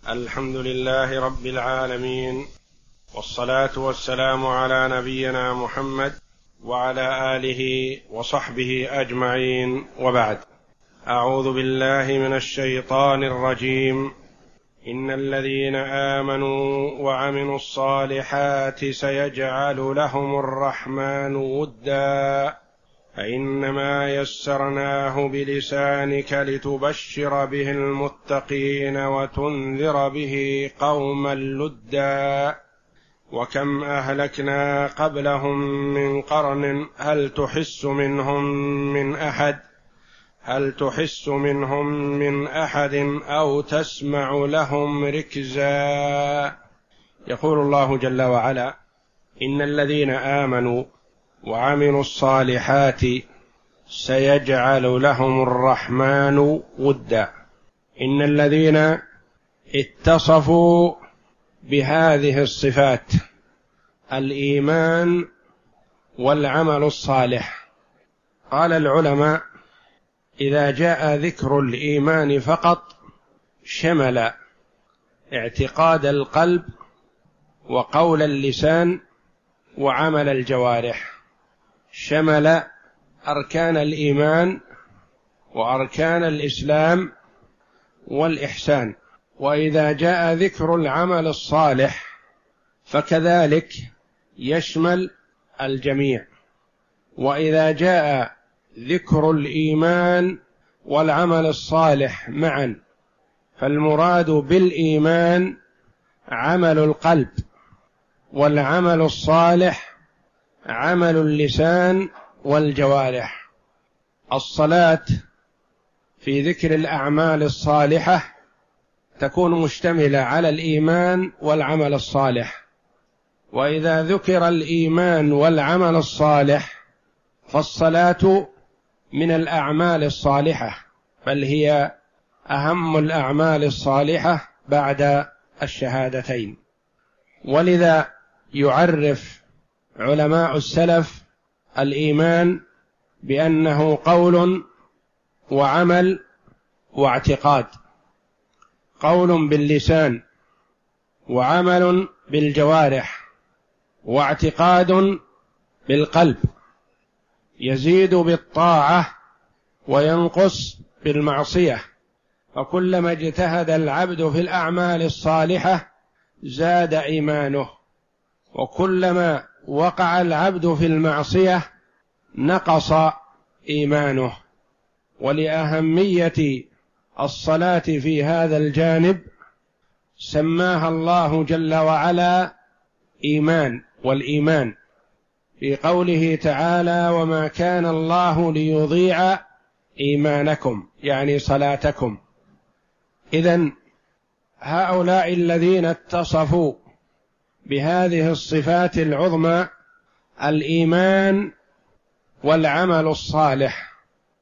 الحمد لله رب العالمين، والصلاة والسلام على نبينا محمد وعلى آله وصحبه أجمعين، وبعد. أعوذ بالله من الشيطان الرجيم. إن الذين آمنوا وعملوا الصالحات سيجعل لهم الرحمن ودا فإنما يسرناه بلسانك لتبشر به المتقين وتنذر به قوما لدا وكم أهلكنا قبلهم من قرن هل تحس منهم من أحد أو تسمع لهم ركزا. يقول الله جل وعلا: إن الذين آمنوا وعملوا الصالحات سيجعل لهم الرحمن ودا. إن الذين اتصفوا بهذه الصفات: الإيمان والعمل الصالح. قال العلماء: إذا جاء ذكر الإيمان فقط شمل اعتقاد القلب وقول اللسان وعمل الجوارح، شمل أركان الإيمان وأركان الإسلام والإحسان. وإذا جاء ذكر العمل الصالح فكذلك يشمل الجميع. وإذا جاء ذكر الإيمان والعمل الصالح معا فالمراد بالإيمان عمل القلب، والعمل الصالح عمل اللسان والجوارح. الصلاة في ذكر الأعمال الصالحة تكون مشتملة على الإيمان والعمل الصالح، وإذا ذكر الإيمان والعمل الصالح فالصلاة من الأعمال الصالحة، بل هي أهم الأعمال الصالحة بعد الشهادتين. ولذا يعرف علماء السلف الإيمان بأنه قول وعمل واعتقاد، قول باللسان وعمل بالجوارح واعتقاد بالقلب، يزيد بالطاعة وينقص بالمعصية. فكلما اجتهد العبد في الأعمال الصالحة زاد إيمانه، وكلما وقع العبد في المعصية نقص إيمانه. ولأهمية الصلاة في هذا الجانب سماها الله جل وعلا إيمان، والإيمان في قوله تعالى: وما كان الله ليضيع إيمانكم، يعني صلاتكم. إذن هؤلاء الذين اتصفوا بهذه الصفات العظمى: الإيمان والعمل الصالح.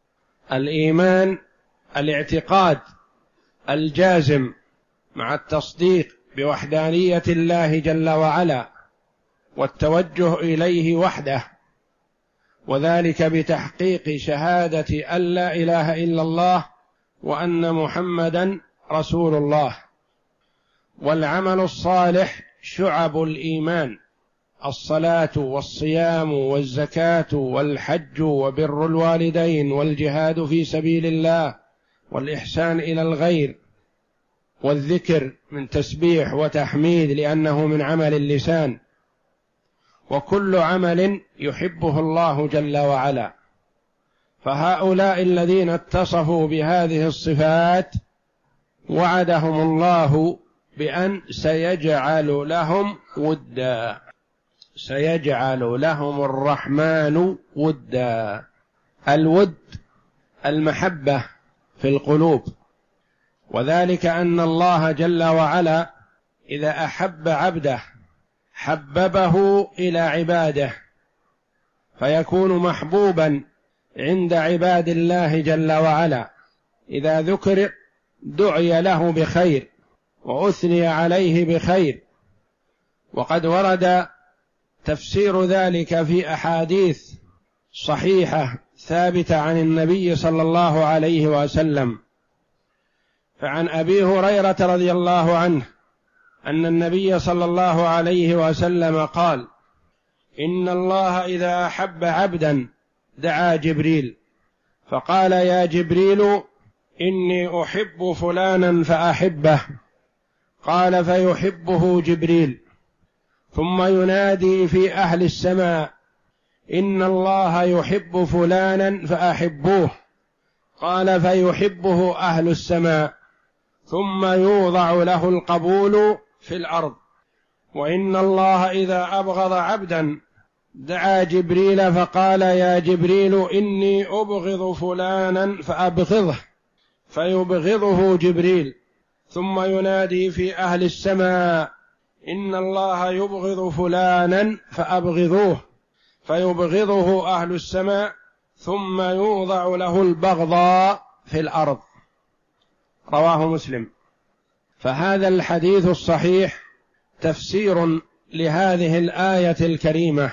الإيمان الاعتقاد الجازم مع التصديق بوحدانية الله جل وعلا والتوجه إليه وحده، وذلك بتحقيق شهادة أن لا إله إلا الله وأن محمدا رسول الله. والعمل الصالح شعب الإيمان: الصلاة والصيام والزكاة والحج وبر الوالدين والجهاد في سبيل الله والإحسان إلى الغير والذكر من تسبيح وتحميد لأنه من عمل اللسان، وكل عمل يحبه الله جل وعلا. فهؤلاء الذين اتصفوا بهذه الصفات وعدهم الله بأن سيجعل لهم ودا، سيجعل لهم الرحمن ودا. الود المحبة في القلوب، وذلك أن الله جل وعلا إذا أحب عبده حببه إلى عباده، فيكون محبوبا عند عباد الله جل وعلا. إذا ذكر دعي له بخير وأثني عليه بخير. وقد ورد تفسير ذلك في أحاديث صحيحة ثابتة عن النبي صلى الله عليه وسلم، فعن أبي هريرة رضي الله عنه أن النبي صلى الله عليه وسلم قال: إن الله إذا أحب عبدا دعا جبريل فقال: يا جبريل إني أحب فلانا فأحبه. قال: فيحبه جبريل، ثم ينادي في أهل السماء: إن الله يحب فلانا فأحبوه. قال: فيحبه أهل السماء، ثم يوضع له القبول في الأرض. وإن الله إذا أبغض عبدا دعا جبريل فقال: يا جبريل إني أبغض فلانا فأبغضه، فيبغضه جبريل، ثم ينادي في أهل السماء: إن الله يبغض فلانا فأبغضوه، فيبغضه أهل السماء، ثم يوضع له البغضاء في الأرض. رواه مسلم. فهذا الحديث الصحيح تفسير لهذه الآية الكريمة،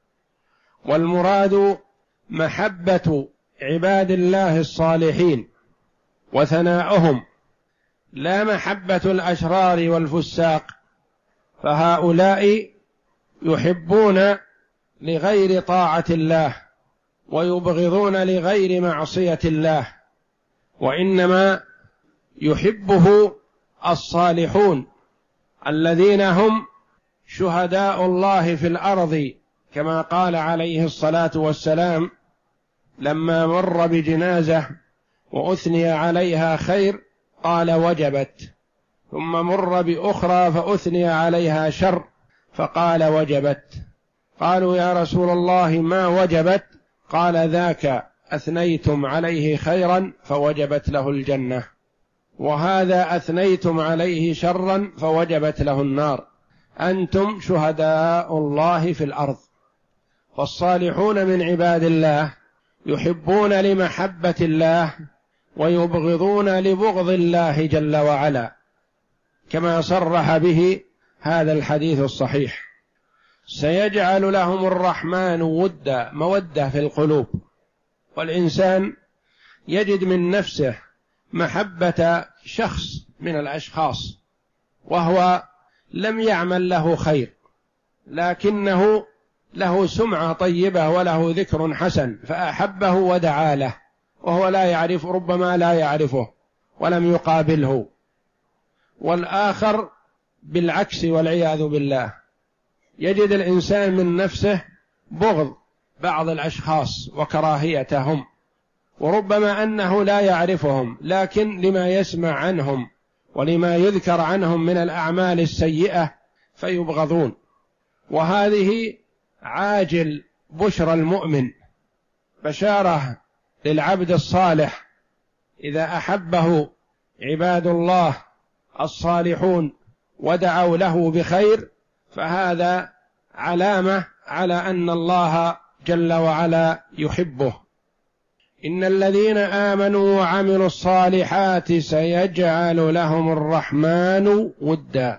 والمراد محبة عباد الله الصالحين وثناؤهم، لا محبة الأشرار والفساق، فهؤلاء يحبون لغير طاعة الله ويبغضون لغير معصية الله، وإنما يحبه الصالحون الذين هم شهداء الله في الأرض، كما قال عليه الصلاة والسلام لما مر بجنازة وأثني عليها خير قال: وجبت. ثم مر بأخرى فأثني عليها شر فقال: وجبت. قالوا: يا رسول الله ما وجبت؟ قال: ذاك أثنيتم عليه خيرا فوجبت له الجنة، وهذا أثنيتم عليه شرا فوجبت له النار، أنتم شهداء الله في الأرض. فالصالحون من عباد الله يحبون لمحبة الله ويبغضون لبغض الله جل وعلا، كما صرح به هذا الحديث الصحيح. سيجعل لهم الرحمن ودا، مودة في القلوب، والإنسان يجد من نفسه محبة شخص من الأشخاص وهو لم يعمل له خير، لكنه له سمعة طيبة وله ذكر حسن فأحبه ودعا له، وهو لا يعرف، ربما لا يعرفه ولم يقابله. والآخر بالعكس والعياذ بالله، يجد الإنسان من نفسه بغض بعض الأشخاص وكراهيتهم، وربما أنه لا يعرفهم، لكن لما يسمع عنهم ولما يذكر عنهم من الأعمال السيئة فيبغضون. وهذه عاجل بشرى المؤمن، بشارة للعبد الصالح إذا أحبه عباد الله الصالحون ودعوا له بخير، فهذا علامة على أن الله جل وعلا يحبه. إن الذين آمنوا وعملوا الصالحات سيجعل لهم الرحمن ودا،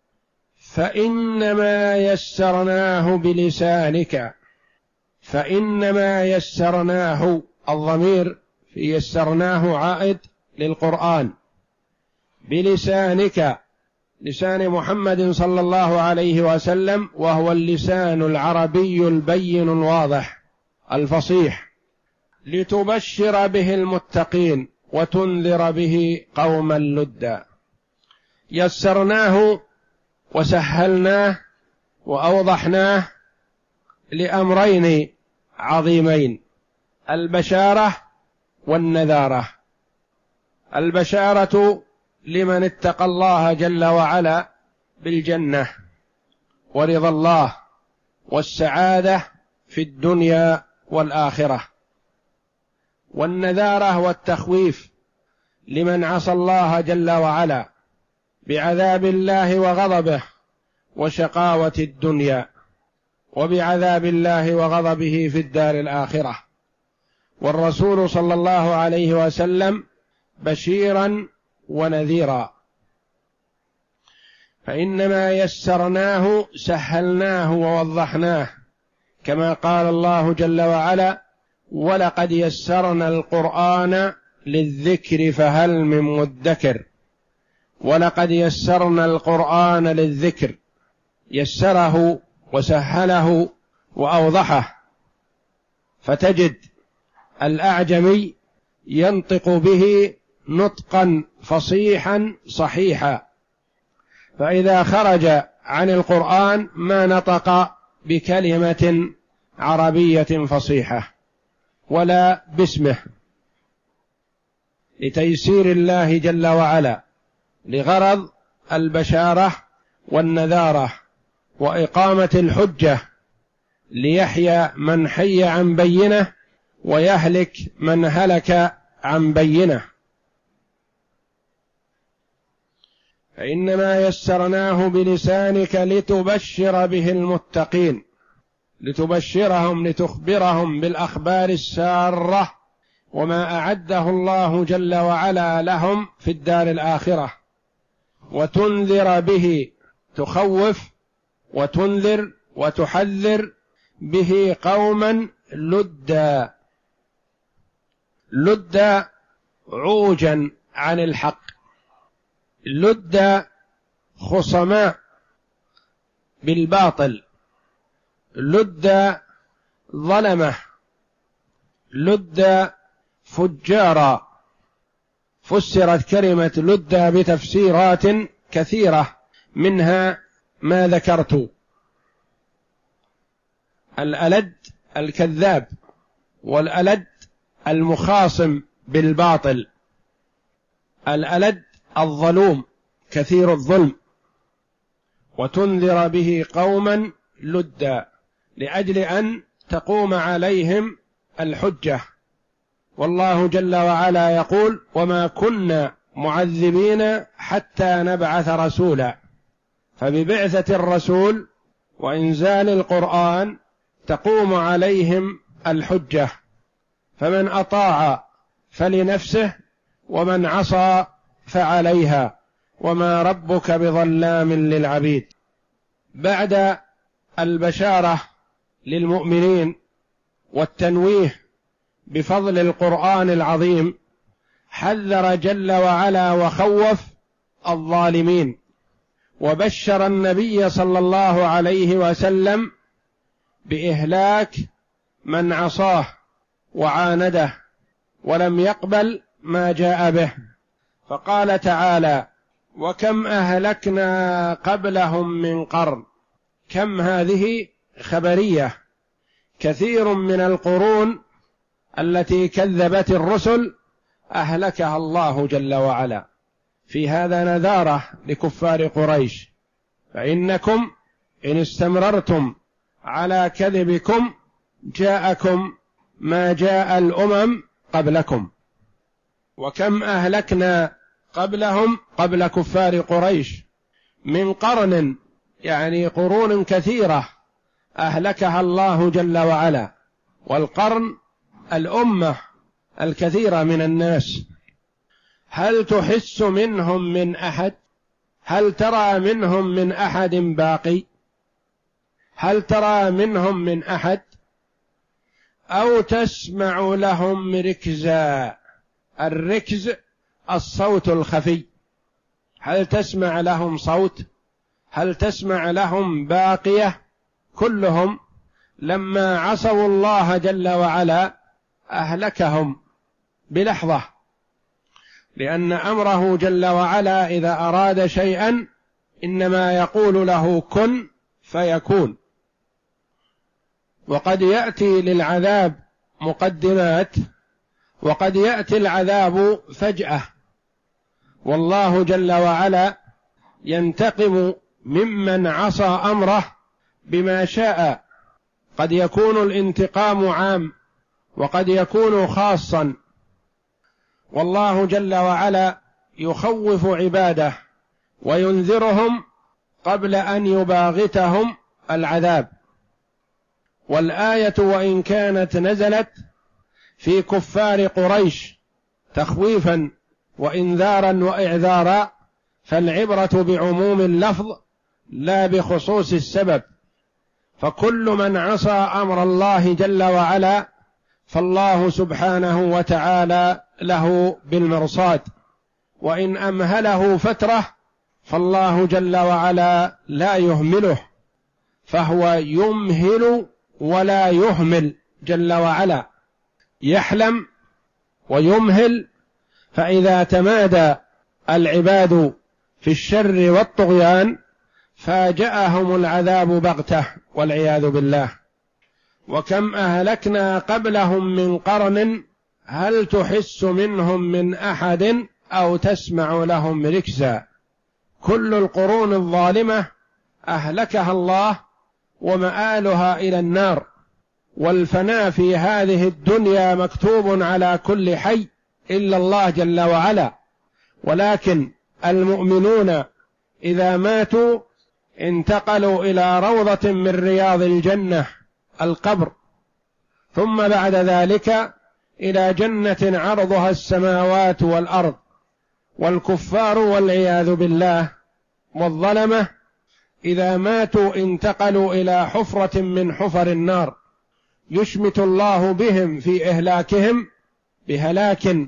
فإنما يسرناه بلسانك. فإنما يسرناه، الضمير في يسرناه عائد للقرآن، بلسانك، لسان محمد صلى الله عليه وسلم، وهو اللسان العربي البين الواضح الفصيح، لتبشر به المتقين وتنذر به قوما لدا. يسرناه وسهلناه وأوضحناه لأمرين عظيمين: البشارة والنذارة. البشارة لمن اتقى الله جل وعلا بالجنة ورضا الله والسعادة في الدنيا والآخرة، والنذارة والتخويف لمن عصى الله جل وعلا بعذاب الله وغضبه وشقاوة الدنيا، وبعذاب الله وغضبه في الدار الآخرة. والرسول صلى الله عليه وسلم بشيرا ونذيرا. فإنما يسرناه، سهلناه ووضحناه، كما قال الله جل وعلا: ولقد يسرنا القرآن للذكر فهل من مدكر. ولقد يسرنا القرآن للذكر، يسره وسهله وأوضحه، فتجد الأعجمي ينطق به نطقا فصيحا صحيحا، فإذا خرج عن القرآن ما نطق بكلمة عربية فصيحة ولا باسمه، لتيسير الله جل وعلا، لغرض البشارة والنذارة وإقامة الحجة، ليحيى من حي عن بينه ويهلك من هلك عن بينه. فإنما يسرناه بلسانك لتبشر به المتقين، لتبشرهم، لتخبرهم بالأخبار السارة وما أعده الله جل وعلا لهم في الدار الآخرة، وتنذر به، تخوف وتنذر وتحذر به قوما لدا، لدا عوجا عن الحق، لدا خصماء بالباطل، لدا ظلمه، لدا فجارا. فسرت كلمة لدا بتفسيرات كثيرة، منها ما ذكرت: الألد الكذاب، والألد المخاصم بالباطل، الألد الظلوم كثير الظلم. وتنذر به قوما لدا، لأجل أن تقوم عليهم الحجة. والله جل وعلا يقول: وما كنا معذبين حتى نبعث رسولا. فببعثة الرسول وإنزال القرآن تقوم عليهم الحجة، فمن أطاع فلنفسه ومن عصى فعليها، وما ربك بظلام للعبيد. بعد البشارة للمؤمنين والتنويه بفضل القرآن العظيم، حذر جل وعلا وخوف الظالمين، وبشر النبي صلى الله عليه وسلم بإهلاك من عصاه وعانده ولم يقبل ما جاء به. فقال تعالى: وكم أهلكنا قبلهم من قرن. كم هذه خبرية، كثير من القرون التي كذبت الرسل أهلكها الله جل وعلا. في هذا نذارة لكفار قريش: فإنكم إن استمررتم على كذبكم جاءكم ما جاء الأمم قبلكم. وكم أهلكنا قبلهم، قبل كفار قريش، من قرن، يعني قرون كثيرة أهلكها الله جل وعلا. والقرن الأمة الكثيرة من الناس. هل تحس منهم من أحد؟ هل ترى منهم من أحد باقي؟ هل ترى منهم من أحد؟ أو تسمع لهم ركزا. الركز الصوت الخفي. هل تسمع لهم صوت؟ هل تسمع لهم باقية؟ كلهم لما عصوا الله جل وعلا أهلكهم بلحظة، لأن أمره جل وعلا إذا أراد شيئا إنما يقول له كن فيكون. وقد يأتي للعذاب مقدمات، وقد يأتي العذاب فجأة، والله جل وعلا ينتقم ممن عصى أمره بما شاء. قد يكون الانتقام عام وقد يكون خاصا، والله جل وعلا يخوف عباده وينذرهم قبل أن يباغتهم العذاب. والآية وإن كانت نزلت في كفار قريش تخويفا وإنذارا وإعذارا، فالعبرة بعموم اللفظ لا بخصوص السبب. فكل من عصى أمر الله جل وعلا فالله سبحانه وتعالى له بالمرصاد، وإن أمهله فترة فالله جل وعلا لا يهمله، فهو يمهل ولا يهمل جل وعلا، يحلم ويمهل. فإذا تمادى العباد في الشر والطغيان فاجأهم العذاب بغتة والعياذ بالله. وكم أهلكنا قبلهم من قرن هل تحس منهم من أحد أو تسمع لهم ركزا. كل القرون الظالمة أهلكها الله ومآلها إلى النار، والفناء في هذه الدنيا مكتوب على كل حي إلا الله جل وعلا. ولكن المؤمنون إذا ماتوا انتقلوا إلى روضة من رياض الجنة القبر، ثم بعد ذلك إلى جنة عرضها السماوات والأرض. والكفار والعياذ بالله والظلمة إذا ماتوا انتقلوا إلى حفرة من حفر النار، يشمت الله بهم في إهلاكهم بهلاك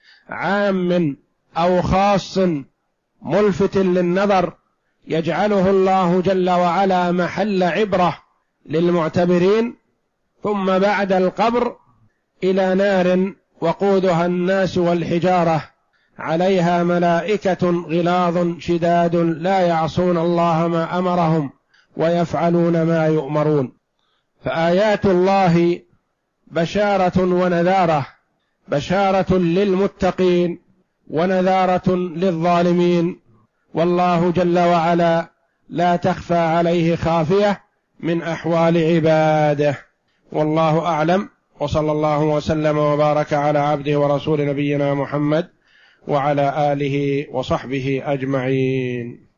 عام أو خاص ملفت للنظر، يجعله الله جل وعلا محل عبرة للمعتبرين. ثم بعد القبر إلى نار وقودها الناس والحجارة، عليها ملائكة غلاظ شداد لا يعصون الله ما أمرهم ويفعلون ما يؤمرون. فآيات الله بشارة ونذارة، بشارة للمتقين ونذارة للظالمين، والله جل وعلا لا تخفى عليه خافية من أحوال عباده. والله أعلم، وصلى الله وسلم وبارك على عبده ورسول نبينا محمد وعلى آله وصحبه أجمعين.